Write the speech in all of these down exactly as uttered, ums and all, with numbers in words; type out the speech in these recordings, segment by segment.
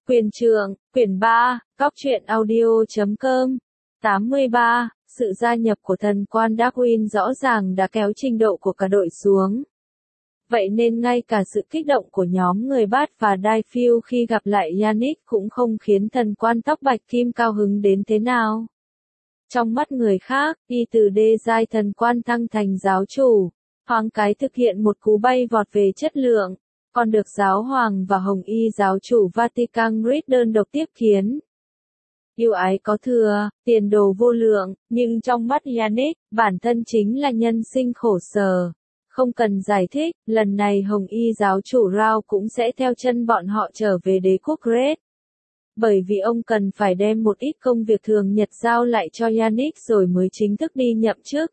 Quyền trượng, quyển ba, góc truyện audio chấm com. tám mươi ba, sự gia nhập của thần quan Darwin rõ ràng đã kéo trình độ của cả đội xuống. Vậy nên ngay cả sự kích động của nhóm người Bart và Dayfield khi gặp lại Yannick cũng không khiến thần quan tóc bạch kim cao hứng đến thế nào. Trong mắt người khác, y từ đê giai thần quan thăng thành giáo chủ, thoáng cái thực hiện một cú bay vọt về chất lượng, còn được giáo hoàng và hồng y giáo chủ Vatican Grid đơn độc tiếp kiến. Yêu ái có thừa, tiền đồ vô lượng, nhưng trong mắt Yannick, bản thân chính là nhân sinh khổ sở. Không cần giải thích, lần này hồng y giáo chủ Rao cũng sẽ theo chân bọn họ trở về đế quốc Red. Bởi vì ông cần phải đem một ít công việc thường nhật giao lại cho Yannick rồi mới chính thức đi nhậm chức.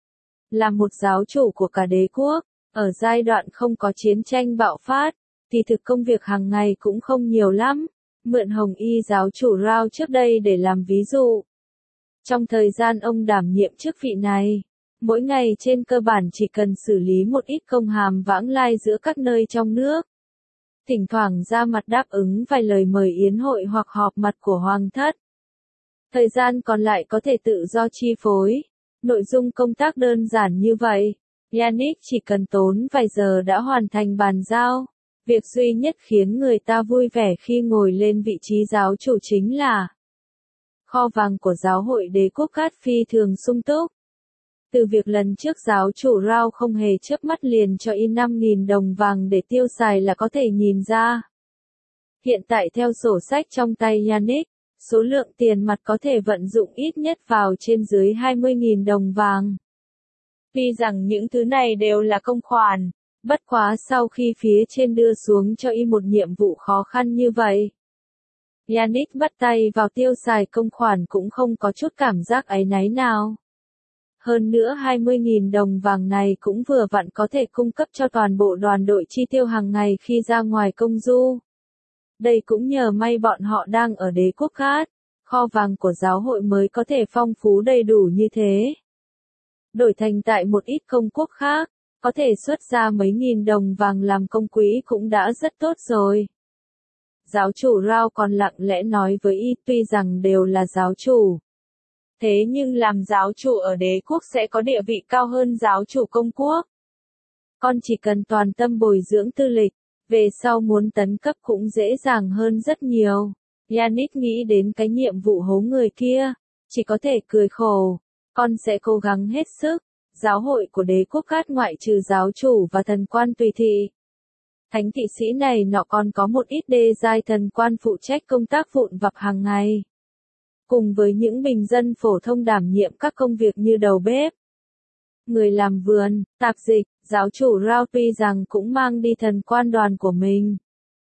Là một giáo chủ của cả đế quốc, ở giai đoạn không có chiến tranh bạo phát, thì thực công việc hàng ngày cũng không nhiều lắm. Mượn hồng y giáo chủ Rao trước đây để làm ví dụ. Trong thời gian ông đảm nhiệm chức vị này, mỗi ngày trên cơ bản chỉ cần xử lý một ít công hàm vãng lai giữa các nơi trong nước. Thỉnh thoảng ra mặt đáp ứng vài lời mời yến hội hoặc họp mặt của hoàng thất. Thời gian còn lại có thể tự do chi phối. Nội dung công tác đơn giản như vậy, Yannick chỉ cần tốn vài giờ đã hoàn thành bàn giao. Việc duy nhất khiến người ta vui vẻ khi ngồi lên vị trí giáo chủ chính là kho vàng của giáo hội đế quốc Cát phi thường sung túc. Từ việc lần trước giáo chủ Rao không hề chớp mắt liền cho y năm nghìn đồng vàng để tiêu xài là có thể nhìn ra. Hiện tại theo sổ sách trong tay Yannick, số lượng tiền mặt có thể vận dụng ít nhất vào trên dưới hai mươi nghìn đồng vàng. Tuy rằng những thứ này đều là công khoản, bất quá sau khi phía trên đưa xuống cho y một nhiệm vụ khó khăn như vậy, Yannick bắt tay vào tiêu xài công khoản cũng không có chút cảm giác áy náy nào. Hơn nữa hai mươi nghìn đồng vàng này cũng vừa vặn có thể cung cấp cho toàn bộ đoàn đội chi tiêu hàng ngày khi ra ngoài công du. Đây cũng nhờ may bọn họ đang ở đế quốc Cát, kho vàng của giáo hội mới có thể phong phú đầy đủ như thế. Đổi thành tại một ít công quốc khác, có thể xuất ra mấy nghìn đồng vàng làm công quỹ cũng đã rất tốt rồi. Giáo chủ Rao còn lặng lẽ nói với y tuy rằng đều là giáo chủ. Thế nhưng làm giáo chủ ở đế quốc sẽ có địa vị cao hơn giáo chủ công quốc. Con chỉ cần toàn tâm bồi dưỡng tư lịch, về sau muốn tấn cấp cũng dễ dàng hơn rất nhiều. Yannick nghĩ đến cái nhiệm vụ hố người kia, chỉ có thể cười khổ. Con sẽ cố gắng hết sức. Giáo hội của đế quốc Cát ngoại trừ giáo chủ và thần quan tùy thị. Thánh thị sĩ này nọ còn có một ít đê giai thần quan phụ trách công tác vụn vặt hàng ngày. Cùng với những bình dân phổ thông đảm nhiệm các công việc như đầu bếp, người làm vườn, tạp dịch, giáo chủ Rao tuy rằng cũng mang đi thần quan đoàn của mình.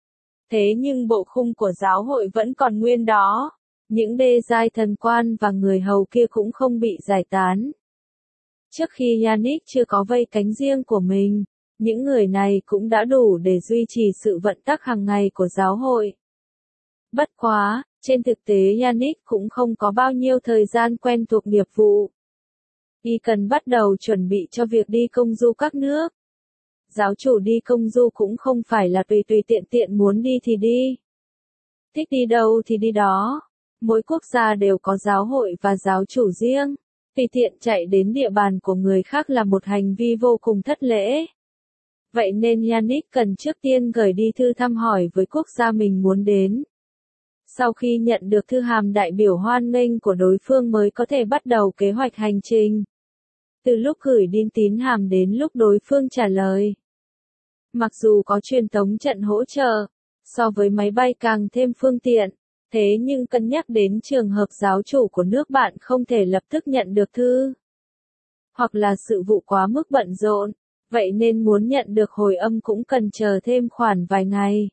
Thế nhưng bộ khung của giáo hội vẫn còn nguyên đó, những đê giai thần quan và người hầu kia cũng không bị giải tán. Trước khi Yannick chưa có vây cánh riêng của mình, những người này cũng đã đủ để duy trì sự vận tắc hàng ngày của giáo hội. Bất quá, trên thực tế Yannick cũng không có bao nhiêu thời gian quen thuộc nghiệp vụ. Y cần bắt đầu chuẩn bị cho việc đi công du các nước. Giáo chủ đi công du cũng không phải là tùy tùy tiện tiện muốn đi thì đi. Thích đi đâu thì đi đó. Mỗi quốc gia đều có giáo hội và giáo chủ riêng. Tùy tiện chạy đến địa bàn của người khác là một hành vi vô cùng thất lễ. Vậy nên Yannick cần trước tiên gửi đi thư thăm hỏi với quốc gia mình muốn đến. Sau khi nhận được thư hàm đại biểu hoan nghênh của đối phương mới có thể bắt đầu kế hoạch hành trình. Từ lúc gửi đi tín hàm đến lúc đối phương trả lời. Mặc dù có truyền tống trận hỗ trợ, so với máy bay càng thêm phương tiện, thế nhưng cân nhắc đến trường hợp giáo chủ của nước bạn không thể lập tức nhận được thư. Hoặc là sự vụ quá mức bận rộn, vậy nên muốn nhận được hồi âm cũng cần chờ thêm khoảng vài ngày.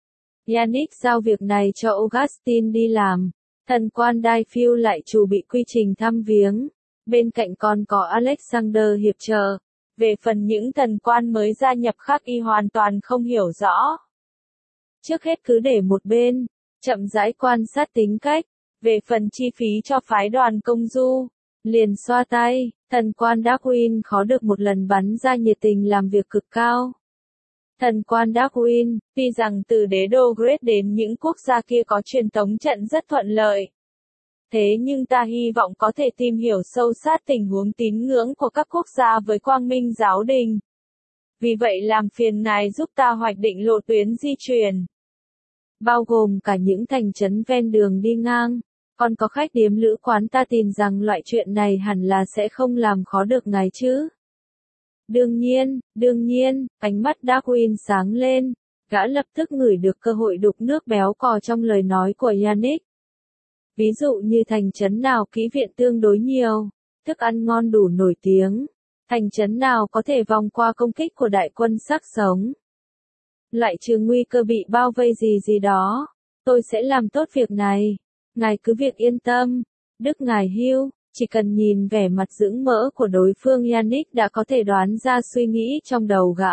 Yannick giao việc này cho Augustine đi làm, thần quan Dayfield lại chủ bị quy trình thăm viếng, bên cạnh còn có Alexander hiệp trợ. Về phần những thần quan mới gia nhập khác y hoàn toàn không hiểu rõ. Trước hết cứ để một bên, chậm rãi quan sát tính cách, về phần chi phí cho phái đoàn công du, liền xoa tay, thần quan Darwin khó được một lần bắn ra nhiệt tình làm việc cực cao. Thần quan Darwin, tuy rằng từ đế đô Great đến những quốc gia kia có truyền tống trận rất thuận lợi. Thế nhưng ta hy vọng có thể tìm hiểu sâu sát tình huống tín ngưỡng của các quốc gia với Quang Minh giáo đình. Vì vậy làm phiền ngài giúp ta hoạch định lộ tuyến di chuyển. Bao gồm cả những thành trấn ven đường đi ngang. Còn có khách điếm lữ quán, ta tin rằng loại chuyện này hẳn là sẽ không làm khó được ngài chứ. Đương nhiên, đương nhiên, ánh mắt Darwin sáng lên. Gã lập tức ngửi được cơ hội đục nước béo cò trong lời nói của Yannick. Ví dụ như thành trấn nào kỹ viện tương đối nhiều, thức ăn ngon đủ nổi tiếng, thành trấn nào có thể vòng qua công kích của đại quân xác sống. Lại trừ nguy cơ bị bao vây gì gì đó, tôi sẽ làm tốt việc này. Ngài cứ việc yên tâm, Đức ngài Hugh, chỉ cần nhìn vẻ mặt dưỡng mỡ của đối phương, Yannick đã có thể đoán ra suy nghĩ trong đầu gã.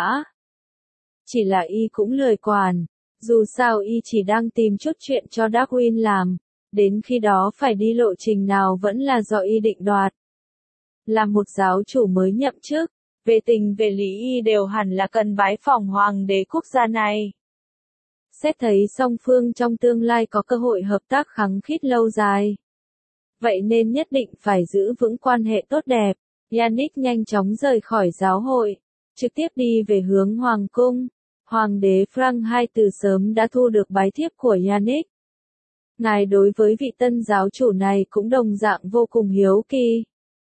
Chỉ là y cũng lười quản, dù sao y chỉ đang tìm chút chuyện cho Darwin làm, đến khi đó phải đi lộ trình nào vẫn là do y định đoạt. Là một giáo chủ mới nhậm chức, về tình về lý y đều hẳn là cần bái phỏng hoàng đế quốc gia này. Xét thấy song phương trong tương lai có cơ hội hợp tác khăng khít lâu dài. Vậy nên nhất định phải giữ vững quan hệ tốt đẹp. Yannick nhanh chóng rời khỏi giáo hội, trực tiếp đi về hướng hoàng cung. Hoàng đế Frank the Second từ sớm đã thu được bái thiếp của Yannick. Ngài đối với vị tân giáo chủ này cũng đồng dạng vô cùng hiếu kỳ.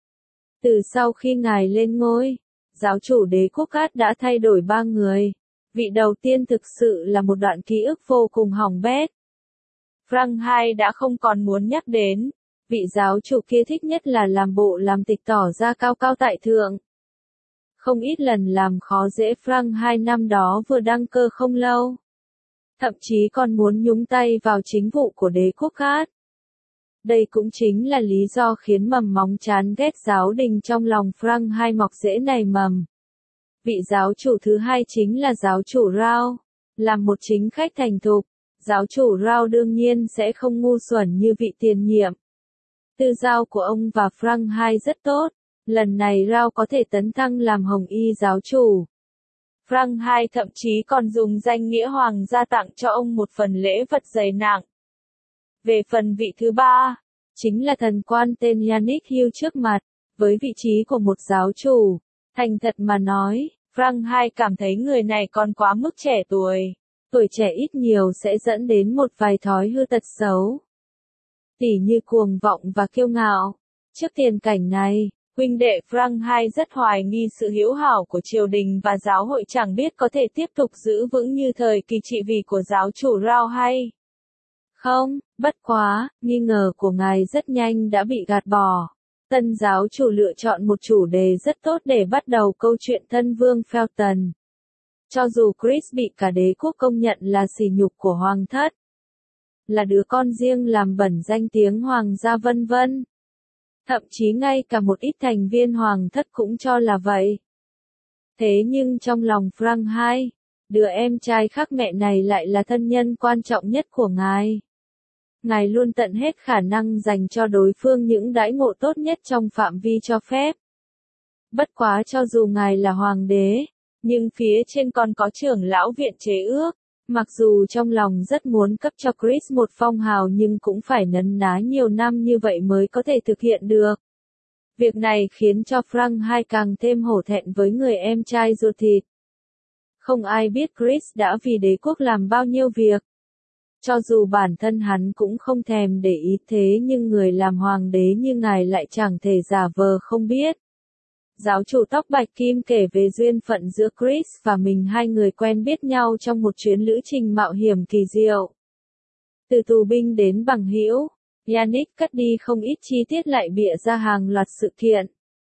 Từ sau khi ngài lên ngôi, giáo chủ đế quốc Cát đã thay đổi ba người. Vị đầu tiên thực sự là một đoạn ký ức vô cùng hỏng bét. Frank the Second đã không còn muốn nhắc đến. Vị giáo chủ kia thích nhất là làm bộ làm tịch tỏ ra cao cao tại thượng. Không ít lần làm khó dễ Frank the Second năm đó vừa đăng cơ không lâu. Thậm chí còn muốn nhúng tay vào chính vụ của đế quốc Cát. Đây cũng chính là lý do khiến mầm móng chán ghét giáo đình trong lòng Frank the Second mọc rễ nảy mầm. Vị giáo chủ thứ hai chính là giáo chủ Rao. Làm một chính khách thành thục, giáo chủ Rao đương nhiên sẽ không ngu xuẩn như vị tiền nhiệm. Tư giao của ông và Frank the Second rất tốt. Lần này Rao có thể tấn thăng làm hồng y giáo chủ. Frank the Second thậm chí còn dùng danh nghĩa hoàng gia tặng cho ông một phần lễ vật dày nặng. Về phần vị thứ ba, chính là thần quan tên Yannick Hugh trước mặt, với vị trí của một giáo chủ. Thành thật mà nói, Frank the Second cảm thấy người này còn quá mức trẻ tuổi. Tuổi trẻ ít nhiều sẽ dẫn đến một vài thói hư tật xấu. Tỉ như cuồng vọng và kiêu ngạo. Trước tiền cảnh này, huynh đệ Frank the Second rất hoài nghi sự hữu hảo của triều đình và giáo hội, chẳng biết có thể tiếp tục giữ vững như thời kỳ trị vì của giáo chủ Rao hay không. Bất quá, nghi ngờ của ngài rất nhanh đã bị gạt bỏ. Tân giáo chủ lựa chọn một chủ đề rất tốt để bắt đầu câu chuyện thân vương Felton. Cho dù Chris bị cả đế quốc công nhận là sỉ nhục của hoàng thất, là đứa con riêng làm bẩn danh tiếng hoàng gia vân vân. Thậm chí ngay cả một ít thành viên hoàng thất cũng cho là vậy. Thế nhưng trong lòng Frank the Second, đứa em trai khác mẹ này lại là thân nhân quan trọng nhất của ngài. Ngài luôn tận hết khả năng dành cho đối phương những đãi ngộ tốt nhất trong phạm vi cho phép. Bất quá cho dù ngài là hoàng đế, nhưng phía trên còn có trưởng lão viện chế ước. Mặc dù trong lòng rất muốn cấp cho Chris một phong hào nhưng cũng phải nấn ná nhiều năm như vậy mới có thể thực hiện được. Việc này khiến cho Frank the Second càng thêm hổ thẹn với người em trai ruột thịt. Không ai biết Chris đã vì đế quốc làm bao nhiêu việc. Cho dù bản thân hắn cũng không thèm để ý, thế nhưng người làm hoàng đế như ngài lại chẳng thể giả vờ không biết. Giáo chủ tóc bạch kim kể về duyên phận giữa Chris và mình, hai người quen biết nhau trong một chuyến lữ trình mạo hiểm kỳ diệu. Từ tù binh đến bằng hữu, Yannick cắt đi không ít chi tiết lại bịa ra hàng loạt sự kiện.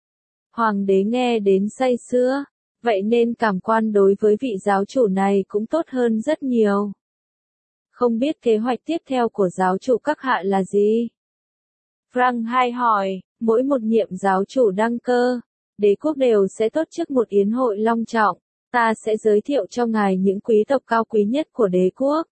Hoàng đế nghe đến say sưa, vậy nên cảm quan đối với vị giáo chủ này cũng tốt hơn rất nhiều. Không biết kế hoạch tiếp theo của giáo chủ các hạ là gì? Frank the Second hỏi, mỗi một nhiệm giáo chủ đăng cơ, đế quốc đều sẽ tổ chức một yến hội long trọng, ta sẽ giới thiệu cho ngài những quý tộc cao quý nhất của đế quốc.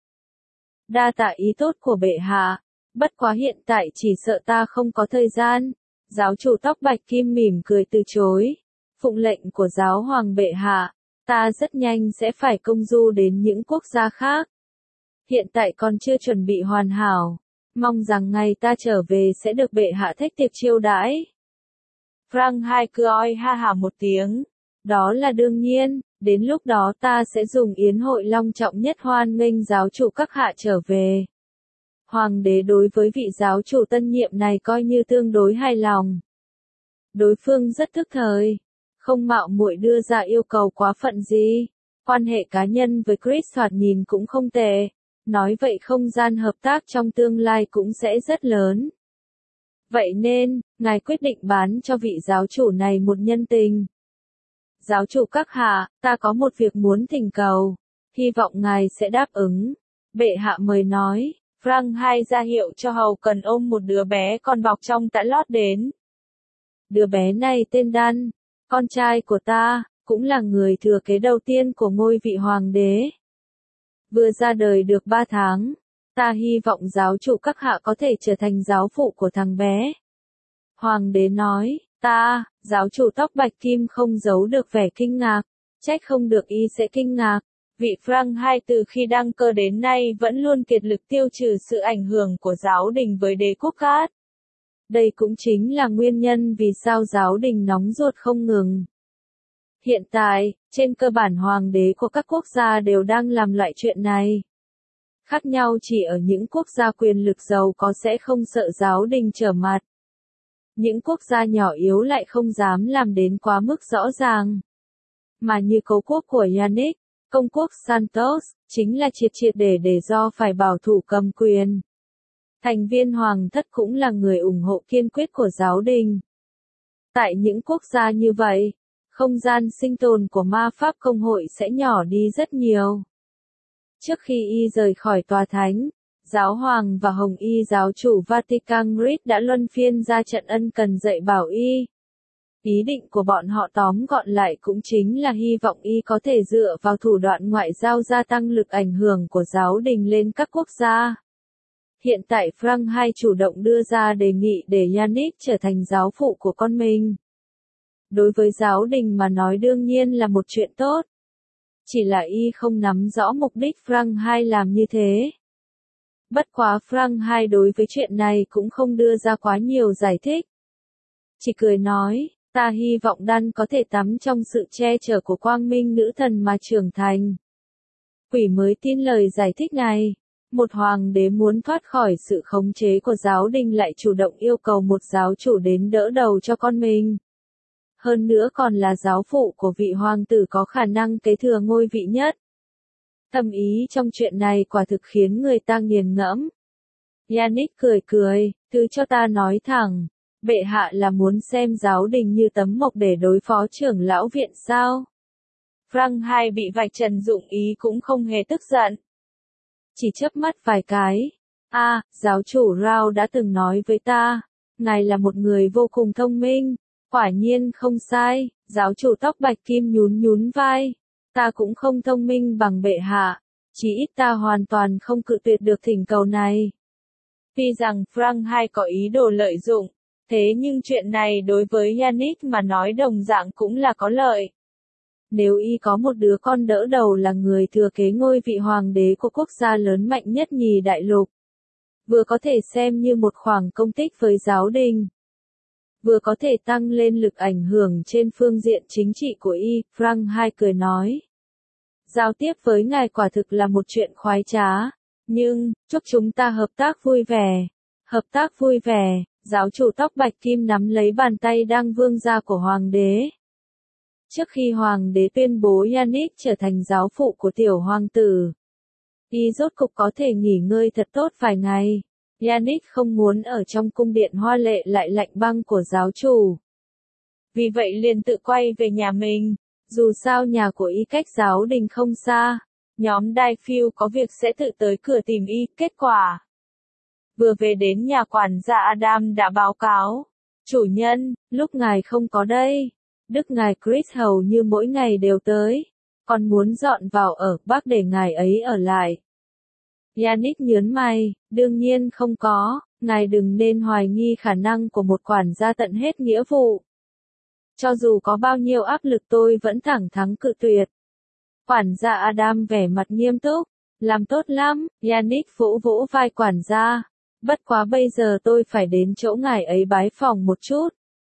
Đa tạ ý tốt của bệ hạ, bất quá hiện tại chỉ sợ ta không có thời gian. Giáo chủ tóc bạch kim mỉm cười từ chối. Phụng lệnh của giáo hoàng bệ hạ, Ta rất nhanh sẽ phải công du đến những quốc gia khác. Hiện tại còn chưa chuẩn bị hoàn hảo. Mong rằng ngày ta trở về sẽ được bệ hạ thách tiệc chiêu đãi. Frank hai cười ha hả một tiếng. Đó là đương nhiên, đến lúc đó ta sẽ dùng yến hội long trọng nhất hoan nghênh giáo chủ các hạ trở về. Hoàng đế đối với vị giáo chủ tân nhiệm này coi như tương đối hài lòng. Đối phương rất thức thời, không mạo muội đưa ra yêu cầu quá phận gì. Quan hệ cá nhân với Chris thoạt nhìn cũng không tệ. Nói vậy không gian hợp tác trong tương lai cũng sẽ rất lớn. Vậy nên, ngài quyết định bán cho vị giáo chủ này một nhân tình. Giáo chủ các hạ, ta có một việc muốn thỉnh cầu. Hy vọng ngài sẽ đáp ứng. Bệ hạ mời nói. Frank hai ra hiệu cho hầu cần ôm một đứa bé còn bọc trong tã lót đến. Đứa bé này tên Dan, con trai của ta, cũng là người thừa kế đầu tiên của ngôi vị hoàng đế. Vừa ra đời được ba tháng, ta hy vọng giáo chủ các hạ có thể trở thành giáo phụ của thằng bé. Hoàng đế nói, ta, giáo chủ tóc bạch kim không giấu được vẻ kinh ngạc, trách không được y sẽ kinh ngạc. Vị Frank hai từ khi đăng cơ đến nay vẫn luôn kiệt lực tiêu trừ sự ảnh hưởng của giáo đình với đế quốc khác. Đây cũng chính là nguyên nhân vì sao giáo đình nóng ruột không ngừng. Hiện tại, trên cơ bản hoàng đế của các quốc gia đều đang làm loại chuyện này. Khác nhau chỉ ở những quốc gia quyền lực giàu có sẽ không sợ giáo đình trở mặt. Những quốc gia nhỏ yếu lại không dám làm đến quá mức rõ ràng. Mà như cấu quốc của Yannick, công quốc Santos, chính là triệt triệt để để do phải bảo thủ cầm quyền. Thành viên hoàng thất cũng là người ủng hộ kiên quyết của giáo đình. Tại những quốc gia như vậy, không gian sinh tồn của ma pháp công hội sẽ nhỏ đi rất nhiều. Trước khi y rời khỏi tòa thánh, giáo hoàng và hồng y giáo chủ Vatican Grid đã luân phiên ra trận ân cần dạy bảo y. Ý định của bọn họ tóm gọn lại cũng chính là hy vọng y có thể dựa vào thủ đoạn ngoại giao gia tăng lực ảnh hưởng của giáo đình lên các quốc gia. Hiện tại Frank hai chủ động đưa ra đề nghị để Yannick trở thành giáo phụ của con mình. Đối với giáo đình mà nói đương nhiên là một chuyện tốt. Chỉ là y không nắm rõ mục đích Frank hai làm như thế. Bất quá Frank hai đối với chuyện này cũng không đưa ra quá nhiều giải thích. Chỉ cười nói, ta hy vọng Dan có thể tắm trong sự che chở của quang minh nữ thần mà trưởng thành. Quỷ mới tin lời giải thích này. Một hoàng đế muốn thoát khỏi sự khống chế của giáo đình lại chủ động yêu cầu một giáo chủ đến đỡ đầu cho con mình. Hơn nữa còn là giáo phụ của vị hoàng tử có khả năng kế thừa ngôi vị nhất. Thâm ý trong chuyện này quả thực khiến người ta nghiền ngẫm. Yannick cười cười, thứ cho ta nói thẳng, bệ hạ là muốn xem giáo đình như tấm mộc để đối phó trưởng lão viện sao? Frank hai bị vạch trần dụng ý cũng không hề tức giận. Chỉ chớp mắt vài cái. A, à, giáo chủ Rao đã từng nói với ta, ngài là một người vô cùng thông minh. Quả nhiên không sai, giáo chủ tóc bạch kim nhún nhún vai. Ta cũng không thông minh bằng bệ hạ, chỉ ít ta hoàn toàn không cự tuyệt được thỉnh cầu này. Tuy rằng Frank hai có ý đồ lợi dụng, thế nhưng chuyện này đối với Yannick mà nói đồng dạng cũng là có lợi. Nếu y có một đứa con đỡ đầu là người thừa kế ngôi vị hoàng đế của quốc gia lớn mạnh nhất nhì đại lục, vừa có thể xem như một khoản công tích với giáo đình, vừa có thể tăng lên lực ảnh hưởng trên phương diện chính trị của y, Frank hai cười nói. Giao tiếp với ngài quả thực là một chuyện khoái trá, nhưng, chúc chúng ta hợp tác vui vẻ. Hợp tác vui vẻ, giáo chủ tóc bạch kim nắm lấy bàn tay đang vươn ra của hoàng đế. Trước khi hoàng đế tuyên bố Yannick trở thành giáo phụ của tiểu hoàng tử, y rốt cục có thể nghỉ ngơi thật tốt vài ngày. Yannick không muốn ở trong cung điện hoa lệ lại lạnh băng của giáo chủ. Vì vậy liền tự quay về nhà mình. Dù sao nhà của y cách giáo đình không xa, nhóm Daifield có việc sẽ tự tới cửa tìm y. Kết quả, vừa về đến nhà quản gia Adam đã báo cáo, chủ nhân, lúc ngài không có đây, đức ngài Chris hầu như mỗi ngày đều tới, còn muốn dọn vào ở Bắc để ngài ấy ở lại. Yannick nhớn mày, đương nhiên không có, ngài đừng nên hoài nghi khả năng của một quản gia tận hết nghĩa vụ. Cho dù có bao nhiêu áp lực tôi vẫn thẳng thắn cự tuyệt. Quản gia Adam vẻ mặt nghiêm túc. Làm tốt lắm, Yannick vỗ vỗ vai quản gia. Bất quá bây giờ tôi phải đến chỗ ngài ấy bái phỏng một chút.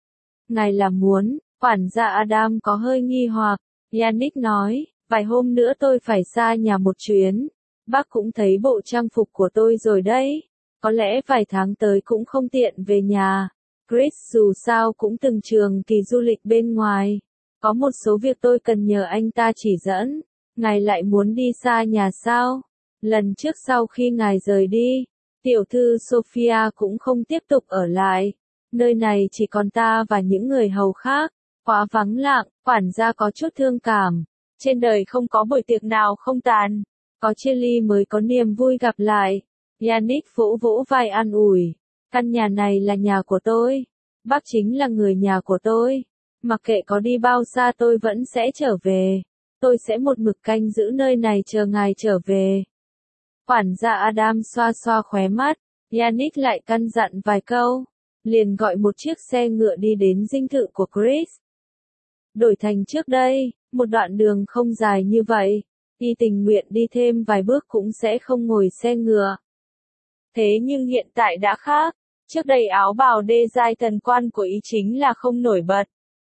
Ngài là muốn, quản gia Adam có hơi nghi hoặc. Yannick nói, vài hôm nữa tôi phải xa nhà một chuyến. Bác cũng thấy bộ trang phục của tôi rồi đấy. Có lẽ vài tháng tới cũng không tiện về nhà. Chris dù sao cũng từng trường kỳ du lịch bên ngoài. Có một số việc tôi cần nhờ anh ta chỉ dẫn. Ngài lại muốn đi xa nhà sao? Lần trước sau khi ngài rời đi, tiểu thư Sophia cũng không tiếp tục ở lại. Nơi này chỉ còn ta và những người hầu khác. Quá vắng lặng, quản gia có chút thương cảm. Trên đời không có buổi tiệc nào không tàn. Có chia ly mới có niềm vui gặp lại. Yannick vỗ vỗ vai an ủi. Căn nhà này là nhà của tôi. Bác chính là người nhà của tôi. Mặc kệ có đi bao xa tôi vẫn sẽ trở về. Tôi sẽ một mực canh giữ nơi này chờ ngài trở về. Quản gia Adam xoa xoa khóe mắt. Yannick lại căn dặn vài câu. Liền gọi một chiếc xe ngựa đi đến dinh thự của Chris. Đổi thành trước đây, một đoạn đường không dài như vậy. Y tình nguyện đi thêm vài bước cũng sẽ không ngồi xe ngựa. Thế nhưng hiện tại đã khác. Trước đây áo bào đê giai thần quan của Y chính là không nổi bật.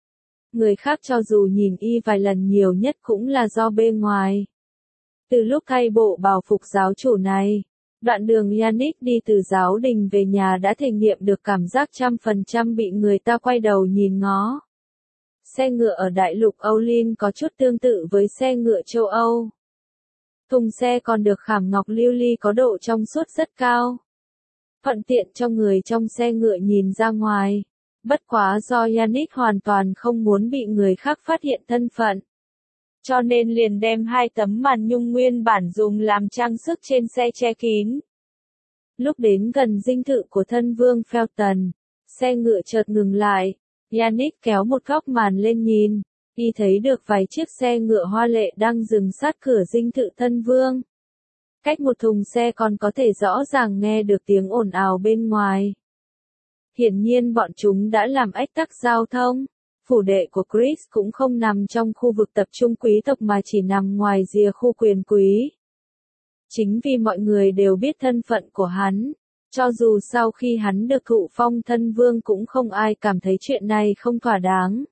Người khác cho dù nhìn Y vài lần nhiều nhất cũng là do bề ngoài. Từ lúc thay bộ bào phục giáo chủ này, đoạn đường Yannick đi từ giáo đình về nhà đã thể nghiệm được cảm giác trăm phần trăm bị người ta quay đầu nhìn ngó. Xe ngựa ở đại lục Âu Linh có chút tương tự với xe ngựa châu Âu. Thùng xe còn được khảm ngọc lưu ly có độ trong suốt rất cao. Thuận tiện cho người trong xe ngựa nhìn ra ngoài. Bất quá do Yannick hoàn toàn không muốn bị người khác phát hiện thân phận. Cho nên liền đem hai tấm màn nhung nguyên bản dùng làm trang sức trên xe che kín. Lúc đến gần dinh thự của thân vương Felton, xe ngựa chợt ngừng lại. Yannick kéo một góc màn lên nhìn. Y thấy được vài chiếc xe ngựa hoa lệ đang dừng sát cửa dinh thự thân vương. Cách một thùng xe còn có thể rõ ràng nghe được tiếng ồn ào bên ngoài. Hiển nhiên bọn chúng đã làm ách tắc giao thông. Phủ đệ của Chris cũng không nằm trong khu vực tập trung quý tộc mà chỉ nằm ngoài rìa khu quyền quý. Chính vì mọi người đều biết thân phận của hắn, cho dù sau khi hắn được thụ phong thân vương cũng không ai cảm thấy chuyện này không thỏa đáng.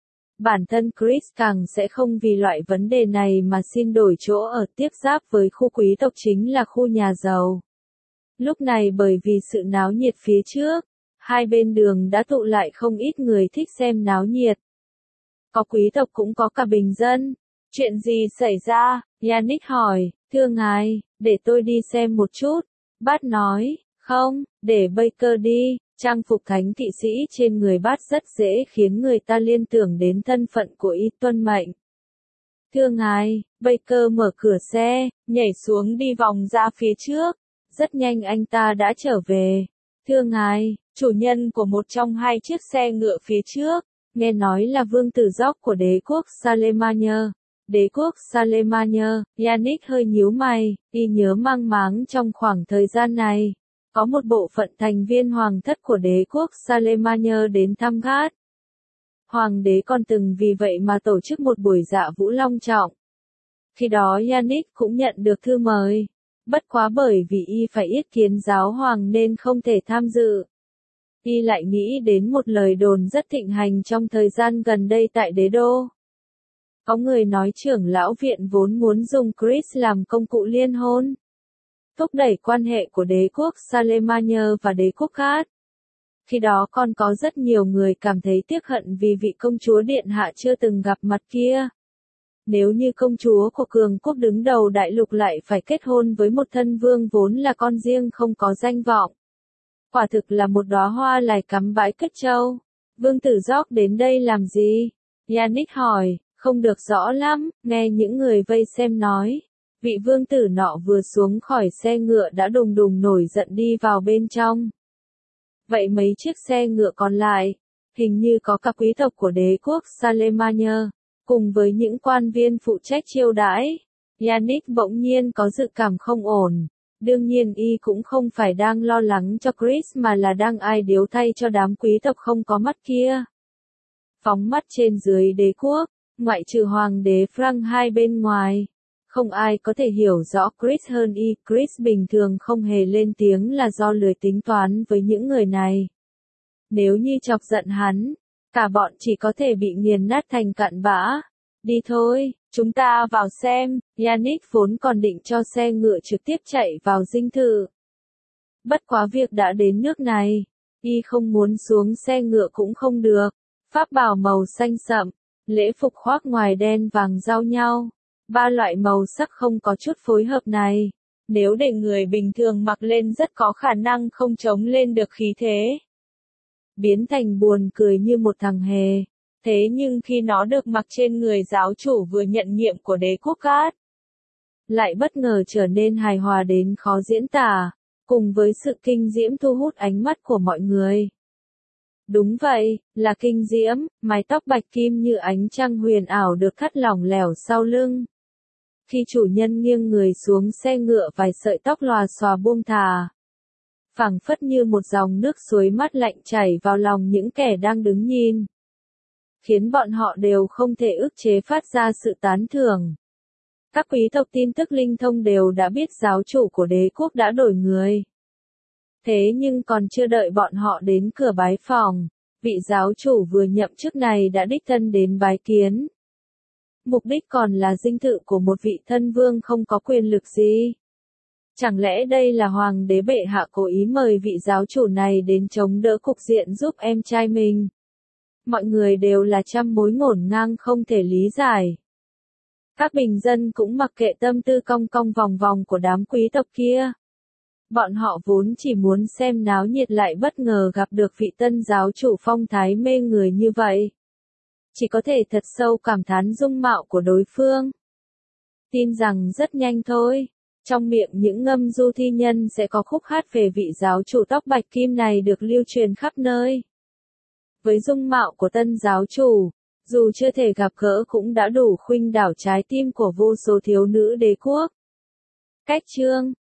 Bản thân Chris càng sẽ không vì loại vấn đề này mà xin đổi chỗ ở tiếp giáp với khu quý tộc chính là khu nhà giàu. Lúc này bởi vì sự náo nhiệt phía trước, hai bên đường đã tụ lại không ít người thích xem náo nhiệt. Có quý tộc cũng có cả bình dân. Chuyện gì xảy ra? Yannick hỏi, thưa ngài, để tôi đi xem một chút. Bát nói, không, để Baker đi. Trang phục thánh kỵ sĩ trên người Bát rất dễ khiến người ta liên tưởng đến thân phận của Y tuân mệnh. Thưa ngài, Baker mở cửa xe, nhảy xuống đi vòng ra phía trước. Rất nhanh anh ta đã trở về. Thưa ngài, chủ nhân của một trong hai chiếc xe ngựa phía trước, nghe nói là vương tử George của đế quốc Salemania. Đế quốc Salemania, Yannick hơi nhíu mày, Y nhớ mang máng trong khoảng thời gian này. Có một bộ phận thành viên hoàng thất của đế quốc Salemania đến thăm Gát. Hoàng đế còn từng vì vậy mà tổ chức một buổi dạ vũ long trọng. Khi đó Yannick cũng nhận được thư mời. Bất quá bởi vì Y phải yết kiến giáo hoàng nên không thể tham dự. Y lại nghĩ đến một lời đồn rất thịnh hành trong thời gian gần đây tại đế đô. Có người nói trưởng lão viện vốn muốn dùng Chris làm công cụ liên hôn. Thúc đẩy quan hệ của đế quốc Salemania và đế quốc Gát. Khi đó còn có rất nhiều người cảm thấy tiếc hận vì vị công chúa điện hạ chưa từng gặp mặt kia. Nếu như công chúa của cường quốc đứng đầu đại lục lại phải kết hôn với một thân vương vốn là con riêng không có danh vọng. Quả thực là một đóa hoa lại cắm bãi cất trâu. Vương tử George đến đây làm gì? Yannick hỏi, không được rõ lắm, nghe những người vây xem nói. Vị vương tử nọ vừa xuống khỏi xe ngựa đã đùng đùng nổi giận đi vào bên trong. Vậy mấy chiếc xe ngựa còn lại, hình như có cả quý tộc của đế quốc Salemania, cùng với những quan viên phụ trách chiêu đãi. Yannick bỗng nhiên có dự cảm không ổn. Đương nhiên Y cũng không phải đang lo lắng cho Chris mà là đang ai điếu thay cho đám quý tộc không có mắt kia. Phóng mắt trên dưới đế quốc, Ngoại trừ hoàng đế Frank hai bên ngoài, không ai có thể hiểu rõ Chris hơn y. Chris bình thường không hề lên tiếng là do lười tính toán với những người này. Nếu như chọc giận hắn, cả bọn chỉ có thể bị nghiền nát thành cặn bã. Đi thôi, chúng ta vào xem. Yannick vốn còn định cho xe ngựa trực tiếp chạy vào dinh thự. Bất quá việc đã đến nước này, y không muốn xuống xe ngựa cũng không được. Pháp bào màu xanh sậm, lễ phục khoác ngoài đen vàng giao nhau. Ba loại màu sắc không có chút phối hợp này, nếu để người bình thường mặc lên rất có khả năng không chống lên được khí thế. Biến thành buồn cười như một thằng hề. Thế nhưng khi nó được mặc trên người giáo chủ vừa nhận nhiệm của đế quốc Cát, lại bất ngờ trở nên hài hòa đến khó diễn tả, cùng với sự kinh diễm thu hút ánh mắt của mọi người. Đúng vậy, là kinh diễm, mái tóc bạch kim như ánh trăng huyền ảo được thắt lỏng lẻo sau lưng. Khi chủ nhân nghiêng người xuống xe ngựa vài sợi tóc lòa xòa buông thả, phảng phất như một dòng nước suối mát lạnh chảy vào lòng những kẻ đang đứng nhìn, khiến bọn họ đều không thể ức chế phát ra sự tán thưởng. Các quý tộc tin tức linh thông đều đã biết giáo chủ của đế quốc đã đổi người. Thế nhưng còn chưa đợi bọn họ đến cửa bái phòng, vị giáo chủ vừa nhậm chức này đã đích thân đến bái kiến. Mục đích còn là dinh thự của một vị thân vương không có quyền lực gì. Chẳng lẽ đây là hoàng đế bệ hạ cố ý mời vị giáo chủ này đến chống đỡ cục diện giúp em trai mình? Mọi người đều là trăm mối ngổn ngang không thể lý giải. Các bình dân cũng mặc kệ tâm tư cong cong vòng vòng của đám quý tộc kia. Bọn họ vốn chỉ muốn xem náo nhiệt lại bất ngờ gặp được vị tân giáo chủ phong thái mê người như vậy. Chỉ có thể thật sâu cảm thán dung mạo của đối phương. Tin rằng rất nhanh thôi, trong miệng những ngâm du thi nhân sẽ có khúc hát về vị giáo chủ tóc bạch kim này được lưu truyền khắp nơi. Với dung mạo của tân giáo chủ, dù chưa thể gặp gỡ cũng đã đủ khuynh đảo trái tim của vô số thiếu nữ đế quốc. Cách chương